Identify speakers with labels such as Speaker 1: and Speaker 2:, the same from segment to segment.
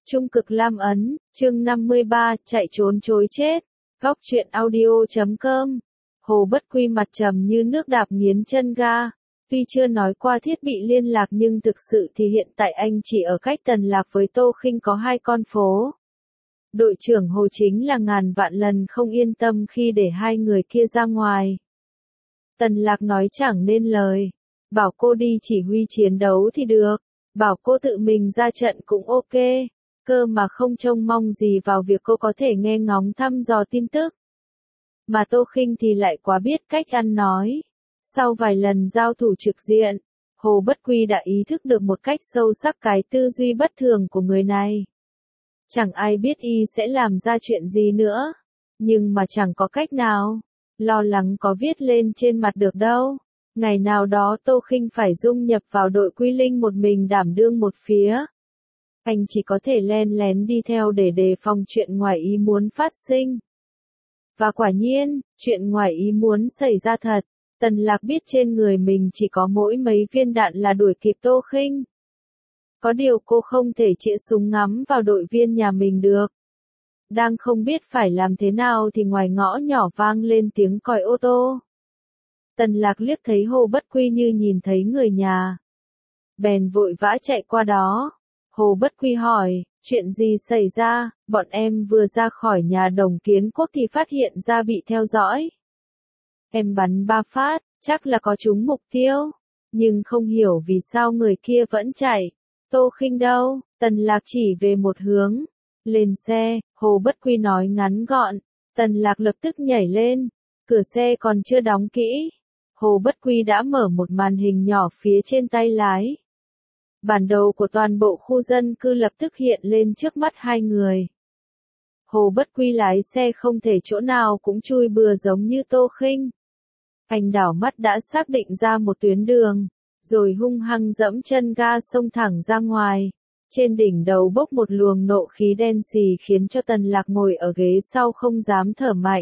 Speaker 1: Trung cực Lam Ấn, chương 53, chạy trốn chối chết. Góc truyện audio.com. Hồ Bất Quy mặt trầm như nước đạp nghiến chân ga. Tuy chưa nói qua thiết bị liên lạc nhưng thực sự thì hiện tại anh chỉ ở cách Tần Lạc với Tô Khinh có 2 con phố. Đội trưởng Hồ chính là ngàn vạn lần không yên tâm khi để 2 người kia ra ngoài. Tần Lạc nói chẳng nên lời. Bảo cô đi chỉ huy chiến đấu thì được. Bảo cô tự mình ra trận cũng ok. Cơ mà không trông mong gì vào việc cô có thể nghe ngóng thăm dò tin tức. Mà Tô Khinh thì lại quá biết cách ăn nói. Sau vài lần giao thủ trực diện, Hồ Bất Quy đã ý thức được một cách sâu sắc cái tư duy bất thường của người này. Chẳng ai biết y sẽ làm ra chuyện gì nữa. Nhưng mà chẳng có cách nào. Lo lắng có viết lên trên mặt được đâu. Ngày nào đó Tô Khinh phải dung nhập vào đội Quy Linh một mình đảm đương một phía. Anh chỉ có thể len lén đi theo để đề phòng chuyện ngoài ý muốn phát sinh. Và quả nhiên, chuyện ngoài ý muốn xảy ra thật. Tần Lạc biết trên người mình chỉ có mỗi mấy viên đạn là đuổi kịp Tô Khinh. Có điều cô không thể chĩa súng ngắm vào đội viên nhà mình được. Đang không biết phải làm thế nào thì ngoài ngõ nhỏ vang lên tiếng còi ô tô. Tần Lạc liếc thấy Hồ Bất Quy như nhìn thấy người nhà. Bèn vội vã chạy qua đó. Hồ Bất Quy hỏi, chuyện gì xảy ra? Bọn em vừa ra khỏi nhà Đồng Kiến Quốc thì phát hiện ra bị theo dõi. Em bắn 3 phát, chắc là có trúng mục tiêu. Nhưng không hiểu vì sao người kia vẫn chạy. Tô Khinh đâu? Tần Lạc chỉ về một hướng. Lên xe, Hồ Bất Quy nói ngắn gọn. Tần Lạc lập tức nhảy lên. Cửa xe còn chưa đóng kỹ. Hồ Bất Quy đã mở một màn hình nhỏ phía trên tay lái. Bản đồ của toàn bộ khu dân cư lập tức hiện lên trước mắt 2 người. Hồ Bất Quy lái xe không thể chỗ nào cũng chui bừa giống như Tô Khinh. Anh đảo mắt đã xác định ra một tuyến đường, rồi hung hăng dẫm chân ga xông thẳng ra ngoài. Trên đỉnh đầu bốc một luồng nộ khí đen xì khiến cho Tần Lạc ngồi ở ghế sau không dám thở mạnh.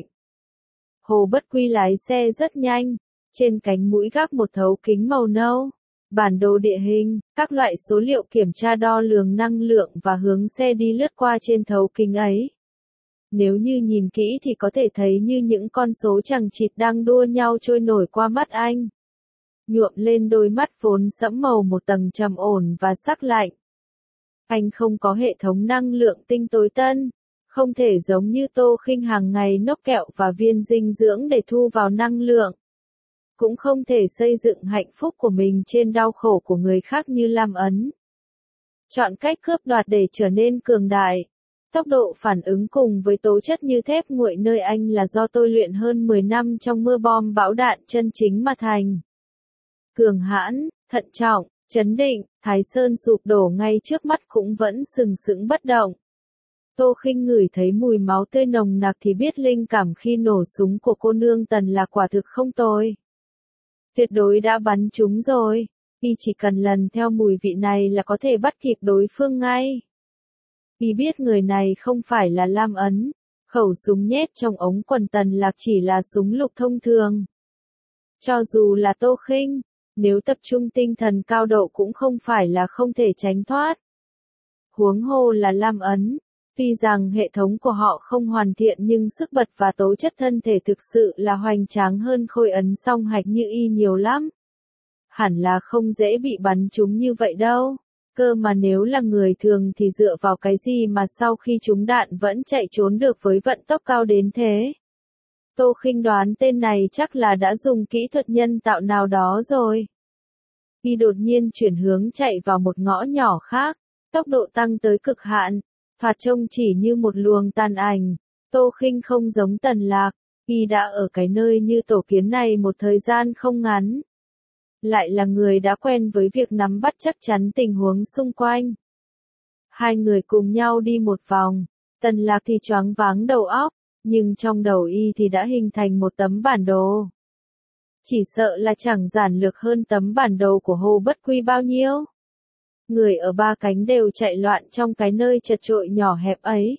Speaker 1: Hồ Bất Quy lái xe rất nhanh, trên cánh mũi gác một thấu kính màu nâu. Bản đồ địa hình, các loại số liệu kiểm tra đo lường năng lượng và hướng xe đi lướt qua trên thấu kính ấy. Nếu như nhìn kỹ thì có thể thấy như những con số chằng chịt đang đua nhau trôi nổi qua mắt anh. Nhuộm lên đôi mắt vốn sẫm màu một tầng trầm ổn và sắc lạnh. Anh không có hệ thống năng lượng tinh tối tân, không thể giống như Tô Khinh hàng ngày nốc kẹo và viên dinh dưỡng để thu vào năng lượng. Cũng không thể xây dựng hạnh phúc của mình trên đau khổ của người khác như Lam Ấn. Chọn cách cướp đoạt để trở nên cường đại. Tốc độ phản ứng cùng với tố chất như thép nguội nơi anh là do tôi luyện hơn 10 năm trong mưa bom bão đạn chân chính mà thành. Cường hãn, thận trọng, chấn định, Thái Sơn sụp đổ ngay trước mắt cũng vẫn sừng sững bất động. Tô Khinh ngửi thấy mùi máu tươi nồng nặc thì biết linh cảm khi nổ súng của cô nương Tần Lạc quả thực không tồi. Tuyệt đối đã bắn trúng rồi, y chỉ cần lần theo mùi vị này là có thể bắt kịp đối phương ngay. Y biết người này không phải là Lam Ấn, khẩu súng nhét trong ống quần Tần Lạc chỉ là súng lục thông thường. Cho dù là Tô Khinh, nếu tập trung tinh thần cao độ cũng không phải là không thể tránh thoát. Huống hồ là Lam Ấn, tuy rằng hệ thống của họ không hoàn thiện nhưng sức bật và tố chất thân thể thực sự là hoành tráng hơn Khôi Ấn song hạch như y nhiều lắm. Hẳn là không dễ bị bắn trúng như vậy đâu. Cơ mà nếu là người thường thì dựa vào cái gì mà sau khi trúng đạn vẫn chạy trốn được với vận tốc cao đến thế? Tô Khinh đoán tên này chắc là đã dùng kỹ thuật nhân tạo nào đó rồi. Y đột nhiên chuyển hướng chạy vào một ngõ nhỏ khác, tốc độ tăng tới cực hạn, thoạt trông chỉ như một luồng tàn ảnh. Tô Khinh không giống Tần Lạc, y đã ở cái nơi như tổ kiến này một thời gian không ngắn. Lại là người đã quen với việc nắm bắt chắc chắn tình huống xung quanh. 2 người cùng nhau đi một vòng, Tần Lạc thì choáng váng đầu óc, nhưng trong đầu y thì đã hình thành một tấm bản đồ. Chỉ sợ là chẳng giản lược hơn tấm bản đồ của Hồ Bất Quy bao nhiêu. Người ở 3 cánh đều chạy loạn trong cái nơi chật chội nhỏ hẹp ấy.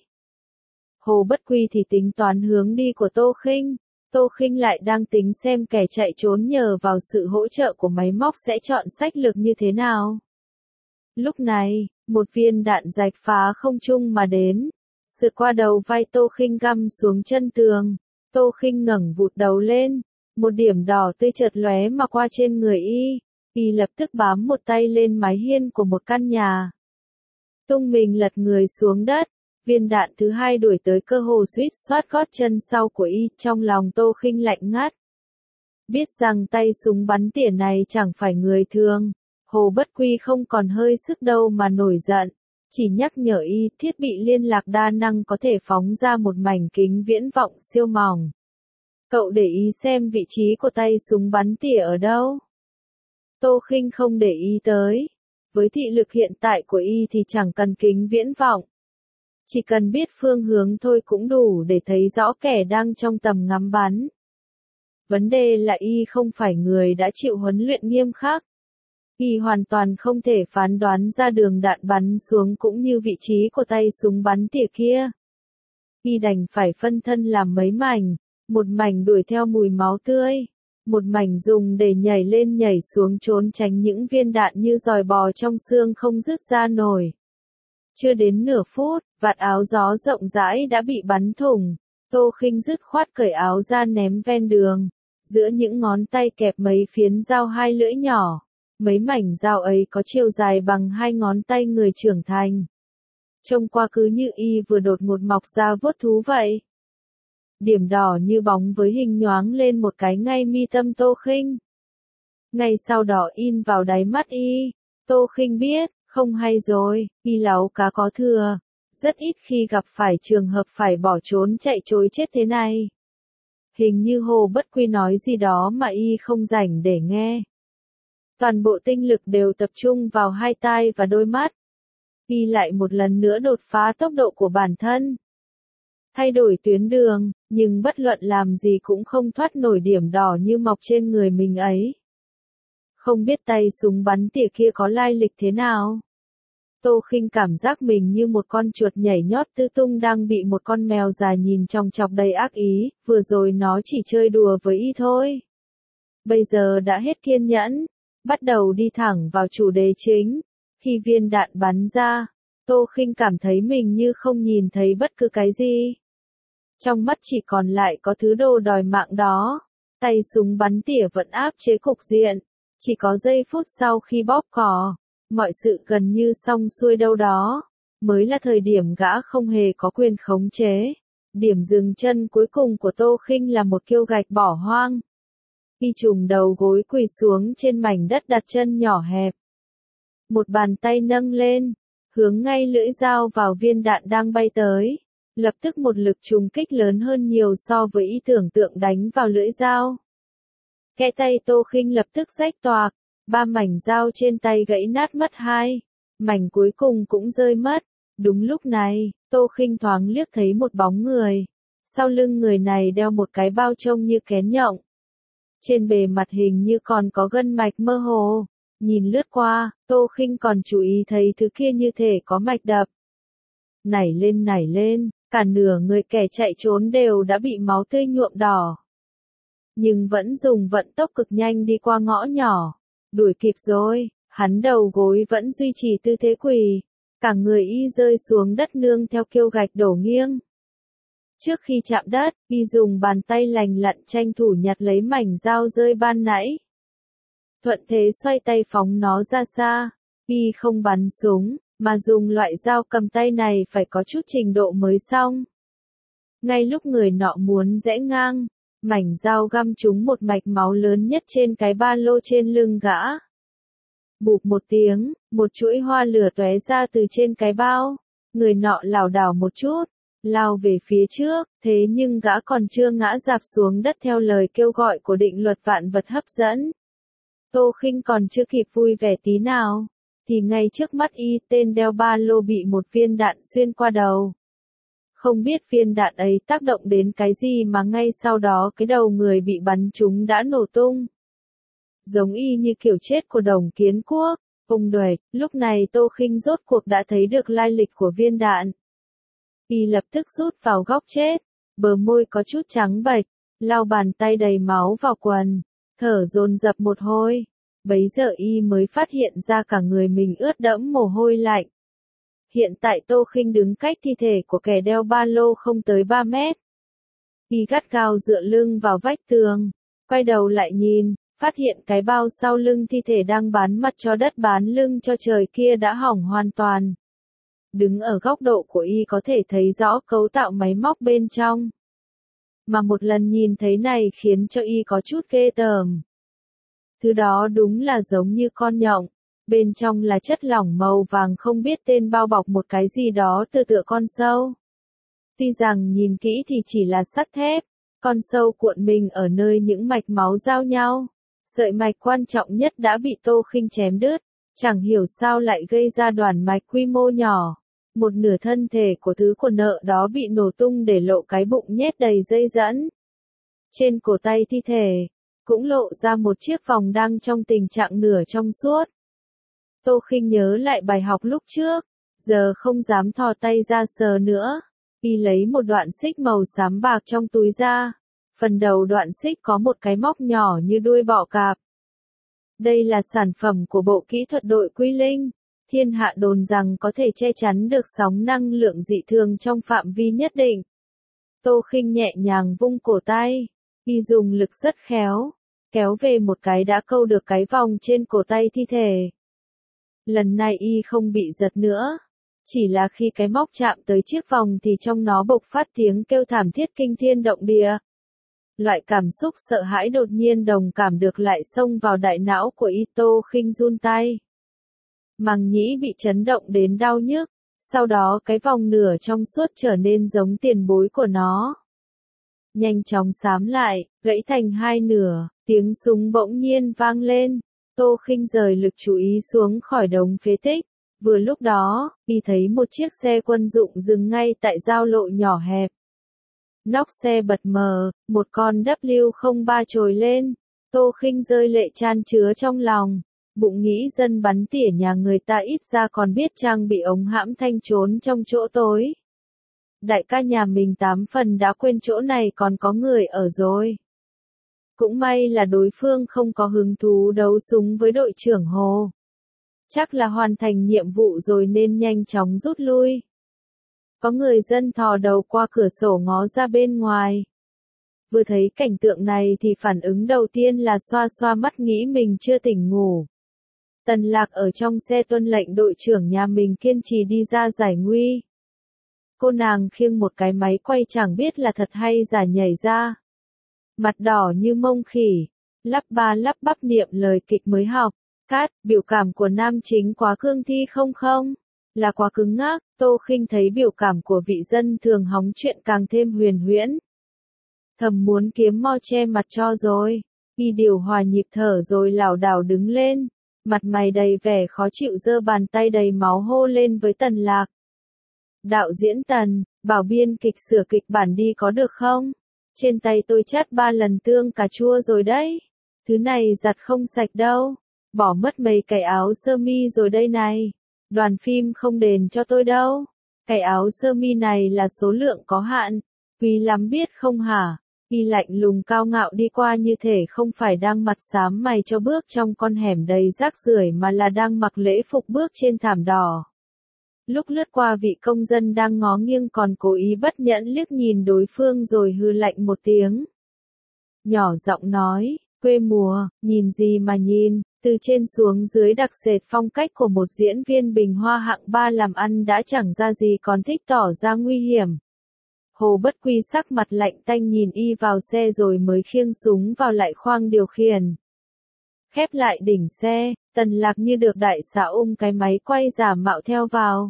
Speaker 1: Hồ Bất Quy thì tính toán hướng đi của Tô Khinh. Tô Khinh lại đang tính xem kẻ chạy trốn nhờ vào sự hỗ trợ của máy móc sẽ chọn sách lược như thế nào. Lúc này, Một viên đạn rạch phá không trung mà đến. Sượt qua đầu vai Tô Khinh găm xuống chân tường. Tô Khinh ngẩng vụt đầu lên. Một điểm đỏ tươi chợt lóe mà qua trên người y. Y lập tức bám một tay lên mái hiên của một căn nhà. Tung mình lật người xuống đất. Viên đạn thứ hai đuổi tới cơ hồ suýt xoát gót chân sau của y. Trong lòng Tô Khinh lạnh ngắt. Biết rằng tay súng bắn tỉa này chẳng phải người thường. Hồ Bất Quy không còn hơi sức đâu mà nổi giận. Chỉ nhắc nhở y thiết bị liên lạc đa năng có thể phóng ra một mảnh kính viễn vọng siêu mỏng. Cậu để ý xem vị trí của tay súng bắn tỉa ở đâu. Tô Khinh không để ý tới. Với thị lực hiện tại của y thì chẳng cần kính viễn vọng. Chỉ cần biết phương hướng thôi cũng đủ để thấy rõ kẻ đang trong tầm ngắm bắn. Vấn đề là y không phải người đã chịu huấn luyện nghiêm khắc. Y hoàn toàn không thể phán đoán ra đường đạn bắn xuống cũng như vị trí của tay súng bắn tỉa kia. Y đành phải phân thân làm mấy mảnh, một mảnh đuổi theo mùi máu tươi, một mảnh dùng để nhảy lên nhảy xuống trốn tránh những viên đạn như giòi bò trong xương không dứt ra nổi. Chưa đến nửa phút, vạt áo gió rộng rãi đã bị bắn thủng. Tô Khinh dứt khoát cởi áo ra ném ven đường. Giữa những ngón tay kẹp mấy phiến dao hai lưỡi nhỏ. Mấy mảnh dao ấy có chiều dài bằng 2 ngón tay người trưởng thành. Trông qua cứ như y vừa đột ngột mọc ra vuốt thú vậy. Điểm đỏ như bóng với hình nhoáng lên một cái ngay mi tâm Tô Khinh. Ngay sau đó in vào đáy mắt y. Tô Khinh biết, không hay rồi, y láu cá có thừa. Rất ít khi gặp phải trường hợp phải bỏ trốn chạy trối chết thế này. Hình như Hồ Bất Quy nói gì đó mà y không rảnh để nghe. Toàn bộ tinh lực đều tập trung vào hai tai và đôi mắt. Y lại một lần nữa đột phá tốc độ của bản thân. Thay đổi tuyến đường, nhưng bất luận làm gì cũng không thoát nổi điểm đỏ như mọc trên người mình ấy. Không biết tay súng bắn tỉa kia có lai lịch thế nào. Tô Khinh cảm giác mình như một con chuột nhảy nhót tứ tung đang bị một con mèo già nhìn chòng chọc đầy ác ý, vừa rồi nó chỉ chơi đùa với y thôi. Bây giờ đã hết kiên nhẫn, bắt đầu đi thẳng vào chủ đề chính. Khi viên đạn bắn ra, Tô Khinh cảm thấy mình như không nhìn thấy bất cứ cái gì. Trong mắt chỉ còn lại có thứ đồ đòi mạng đó. Tay súng bắn tỉa vẫn áp chế cục diện. Chỉ có giây phút sau khi bóp cò, mọi sự gần như xong xuôi đâu đó. Mới là thời điểm gã không hề có quyền khống chế. Điểm dừng chân cuối cùng của Tô Khinh là một kiêu gạch bỏ hoang. Y trùng đầu gối quỳ xuống trên mảnh đất đặt chân nhỏ hẹp. Một bàn tay nâng lên, hướng ngay lưỡi dao vào viên đạn đang bay tới. Lập tức một lực trùng kích lớn hơn nhiều so với ý tưởng tượng đánh vào lưỡi dao. Kẽ tay Tô Khinh lập tức rách toạc, 3 mảnh dao trên tay gãy nát mất 2. Mảnh cuối cùng cũng rơi mất. Đúng lúc này, Tô Khinh thoáng liếc thấy một bóng người. Sau lưng người này đeo một cái bao trông như kén nhộng. Trên bề mặt hình như còn có gân mạch mơ hồ. Nhìn lướt qua, Tô Khinh còn chú ý thấy thứ kia như thể có mạch đập. Nảy lên, cả nửa người kẻ chạy trốn đều đã bị máu tươi nhuộm đỏ. Nhưng vẫn dùng vận tốc cực nhanh đi qua ngõ nhỏ. Đuổi kịp rồi, hắn đầu gối vẫn duy trì tư thế quỳ. Cả người y rơi xuống đất nương theo kiêu gạch đổ nghiêng. Trước khi chạm đất, y dùng bàn tay lành lặn tranh thủ nhặt lấy mảnh dao rơi ban nãy. Thuận thế xoay tay phóng nó ra xa. Y không bắn súng, mà dùng loại dao cầm tay này phải có chút trình độ mới xong. Ngay lúc người nọ muốn rẽ ngang, mảnh dao găm trúng một mạch máu lớn nhất trên cái ba lô trên lưng gã. Bụp một tiếng, một chuỗi hoa lửa tóe ra từ trên cái bao. Người nọ lảo đảo một chút, lao về phía trước, thế nhưng gã còn chưa ngã rạp xuống đất theo lời kêu gọi của định luật vạn vật hấp dẫn. Tô Khinh còn chưa kịp vui vẻ tí nào, thì ngay trước mắt y tên đeo ba lô bị một viên đạn xuyên qua đầu. Không biết viên đạn ấy tác động đến cái gì mà ngay sau đó cái đầu người bị bắn trúng đã nổ tung. Giống y như kiểu chết của Đồng Kiến Quốc, ông đuổi, lúc này Tô Khinh rốt cuộc đã thấy được lai lịch của viên đạn. Y lập tức rút vào góc chết, bờ môi có chút trắng bệch, lau bàn tay đầy máu vào quần, thở dồn dập một hồi. Bấy giờ y mới phát hiện ra cả người mình ướt đẫm mồ hôi lạnh. Hiện tại Tô Khinh đứng cách thi thể của kẻ đeo ba lô không tới 3 mét. Y gắt gao dựa lưng vào vách tường, quay đầu lại nhìn, phát hiện cái bao sau lưng thi thể đang bán mặt cho đất bán lưng cho trời kia đã hỏng hoàn toàn. Đứng ở góc độ của Y có thể thấy rõ cấu tạo máy móc bên trong. Mà một lần nhìn thấy này khiến cho Y có chút ghê tởm. Thứ đó đúng là giống như con nhộng. Bên trong là chất lỏng màu vàng không biết tên bao bọc một cái gì đó tựa con sâu. Tuy rằng nhìn kỹ thì chỉ là sắt thép, con sâu cuộn mình ở nơi những mạch máu giao nhau. Sợi mạch quan trọng nhất đã bị Tô Khinh chém đứt, chẳng hiểu sao lại gây ra đoàn mạch quy mô nhỏ. Một nửa thân thể của thứ của nợ đó bị nổ tung để lộ cái bụng nhét đầy dây dẫn. Trên cổ tay thi thể, cũng lộ ra một chiếc vòng đang trong tình trạng nửa trong suốt. Tô Khinh nhớ lại bài học lúc trước, giờ không dám thò tay ra sờ nữa. Y lấy một đoạn xích màu xám bạc trong túi ra. Phần đầu đoạn xích có một cái móc nhỏ như đuôi bọ cạp. Đây là sản phẩm của bộ kỹ thuật đội Quy Linh. Thiên hạ đồn rằng có thể che chắn được sóng năng lượng dị thường trong phạm vi nhất định. Tô Khinh nhẹ nhàng vung cổ tay. Y dùng lực rất khéo. Kéo về một cái đã câu được cái vòng trên cổ tay thi thể. Lần này Y không bị giật nữa. Chỉ là khi cái móc chạm tới chiếc vòng thì trong nó bộc phát tiếng kêu thảm thiết kinh thiên động địa. Loại cảm xúc sợ hãi đột nhiên đồng cảm được lại xông vào đại não của Y. Tô Khinh run tay. Màng nhĩ bị chấn động đến đau nhức, sau đó cái vòng nửa trong suốt trở nên giống tiền bối của nó. Nhanh chóng xám lại, gãy thành hai nửa, tiếng súng bỗng nhiên vang lên. Tô Khinh rời lực chú ý xuống khỏi đống phế tích. Vừa lúc đó, Y thấy một chiếc xe quân dụng dừng ngay tại giao lộ nhỏ hẹp. Nóc xe bật mờ, một con W03 trồi lên. Tô Khinh rơi lệ chan chứa trong lòng. Bụng nghĩ dân bắn tỉa nhà người ta ít ra còn biết trang bị ống hãm thanh trốn trong chỗ tối. Đại ca nhà mình 8 phần đã quên chỗ này còn có người ở rồi. Cũng may là đối phương không có hứng thú đấu súng với đội trưởng Hồ. Chắc là hoàn thành nhiệm vụ rồi nên nhanh chóng rút lui. Có người dân thò đầu qua cửa sổ ngó ra bên ngoài. Vừa thấy cảnh tượng này thì phản ứng đầu tiên là xoa xoa mắt nghĩ mình chưa tỉnh ngủ. Tần Lạc ở trong xe tuân lệnh đội trưởng nhà mình kiên trì đi ra giải nguy. Cô nàng khiêng một cái máy quay chẳng biết là thật hay giả nhảy ra. Mặt đỏ như mông khỉ, lắp ba lắp bắp niệm lời kịch mới học. Cát, biểu cảm của nam chính quá cương thi không, là quá cứng ngắc. Tô Khinh thấy biểu cảm của vị dân thường hóng chuyện càng thêm huyền huyễn. Thầm muốn kiếm mo che mặt cho rồi. Y điều hòa nhịp thở rồi lảo đảo đứng lên. Mặt mày đầy vẻ khó chịu giơ bàn tay đầy máu hô lên với Tần Lạc. Đạo diễn Tần, bảo biên kịch sửa kịch bản đi có được không? Trên tay tôi chát 3 lần tương cà chua rồi đấy. Thứ này giặt không sạch đâu. Bỏ mất mấy cái áo sơ mi rồi đây này. Đoàn phim không đền cho tôi đâu. Cái áo sơ mi này là số lượng có hạn. Quý lắm biết không hả? Y lạnh lùng cao ngạo đi qua như thể không phải đang mặt xám mày cho bước trong con hẻm đầy rác rưởi mà là đang mặc lễ phục bước trên thảm đỏ. Lúc lướt qua vị công dân đang ngó nghiêng còn cố ý bất nhẫn liếc nhìn đối phương rồi hư lạnh một tiếng. Nhỏ giọng nói, quê mùa, nhìn gì mà nhìn, từ trên xuống dưới đặc sệt phong cách của một diễn viên bình hoa hạng 3 làm ăn đã chẳng ra gì còn thích tỏ ra nguy hiểm. Hồ Bất Quy sắc mặt lạnh tanh nhìn Y vào xe rồi mới khiêng súng vào lại khoang điều khiển. Khép lại đỉnh xe, Tần Lạc như được đại xạ cái máy quay giả mạo theo vào.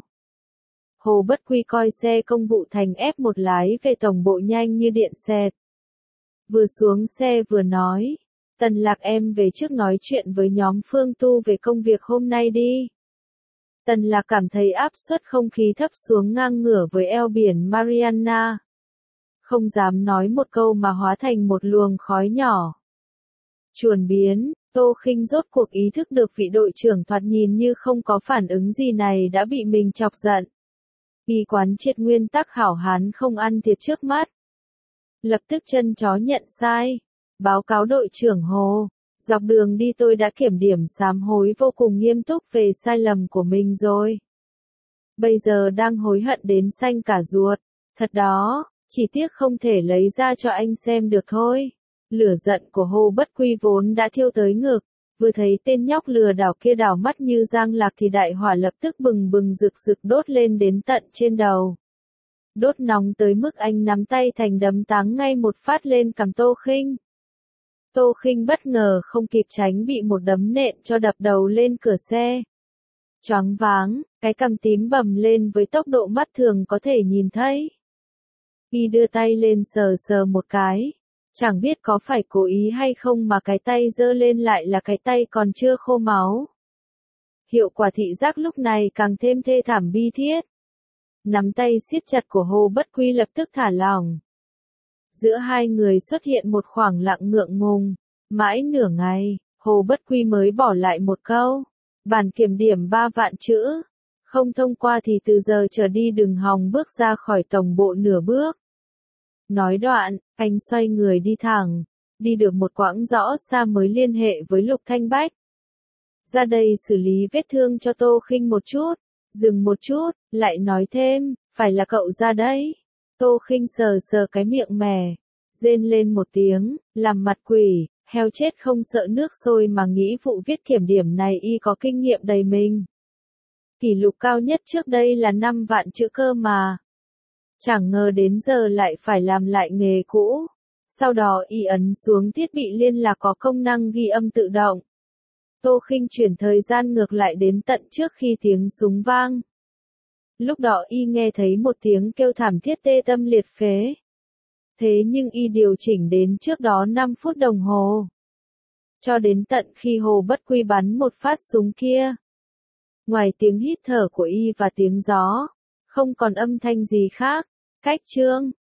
Speaker 1: Hồ Bất Quy coi xe công vụ thành F1 lái về tổng bộ nhanh như điện xẹt. Vừa xuống xe vừa nói, Tần Lạc em về trước nói chuyện với nhóm Phương Tu về công việc hôm nay đi. Tần Lạc cảm thấy áp suất không khí thấp xuống ngang ngửa với eo biển Mariana. Không dám nói một câu mà hóa thành một luồng khói nhỏ. Chuồn biến, Tô Khinh rốt cuộc ý thức được vị đội trưởng thoạt nhìn như không có phản ứng gì này đã bị mình chọc giận. Y quán triệt nguyên tắc hảo hán không ăn thiệt trước mắt. Lập tức chân chó nhận sai. Báo cáo đội trưởng Hồ. Dọc đường đi tôi đã kiểm điểm sám hối vô cùng nghiêm túc về sai lầm của mình rồi. bây giờ đang hối hận đến xanh cả ruột. Thật đó, chỉ tiếc không thể lấy ra cho anh xem được thôi. Lửa giận của Hồ Bất Quy vốn đã thiêu tới ngực, vừa thấy tên nhóc lừa đảo kia đảo mắt như giang lạc thì đại hỏa lập tức bừng bừng rực rực đốt lên đến tận trên đầu. Đốt nóng tới mức anh nắm tay thành đấm táng ngay một phát lên cằm Tô Khinh. Tô Khinh bất ngờ không kịp tránh bị một đấm nện cho đập đầu lên cửa xe. Choáng váng, cái cằm tím bầm lên với tốc độ mắt thường có thể nhìn thấy. Y đưa tay lên sờ sờ một cái. Chẳng biết có phải cố ý hay không mà cái tay giơ lên lại là cái tay còn chưa khô máu. Hiệu quả thị giác lúc này càng thêm thê thảm bi thiết. Nắm tay siết chặt của Hồ Bất Quy lập tức thả lỏng. Giữa hai người xuất hiện một khoảng lặng ngượng ngùng. Mãi nửa ngày, Hồ Bất Quy mới bỏ lại một câu. Bản kiểm điểm 3 vạn chữ. Không thông qua thì từ giờ trở đi đừng hòng bước ra khỏi tổng bộ nửa bước. Nói đoạn, anh xoay người đi thẳng. Đi được một quãng rõ xa mới liên hệ với Lục Thanh Bách. Ra đây xử lý vết thương cho Tô Khinh một chút. Dừng một chút, lại nói thêm, phải là cậu ra đấy. Tô Khinh sờ sờ cái miệng mè, rên lên một tiếng, làm mặt quỷ, heo chết không sợ nước sôi mà nghĩ vụ viết kiểm điểm này y có kinh nghiệm đầy mình. Kỷ lục cao nhất trước đây là 5 vạn chữ cơ mà. Chẳng ngờ đến giờ lại phải làm lại nghề cũ. Sau đó y ấn xuống thiết bị liên lạc có công năng ghi âm tự động. Tô Khinh chuyển thời gian ngược lại đến tận trước khi tiếng súng vang. Lúc đó y nghe thấy một tiếng kêu thảm thiết tê tâm liệt phế. Thế nhưng y điều chỉnh đến trước đó 5 phút đồng hồ. Cho đến tận khi Hồ Bất Quy bắn một phát súng kia. Ngoài tiếng hít thở của y và tiếng gió, không còn âm thanh gì khác. Cách chương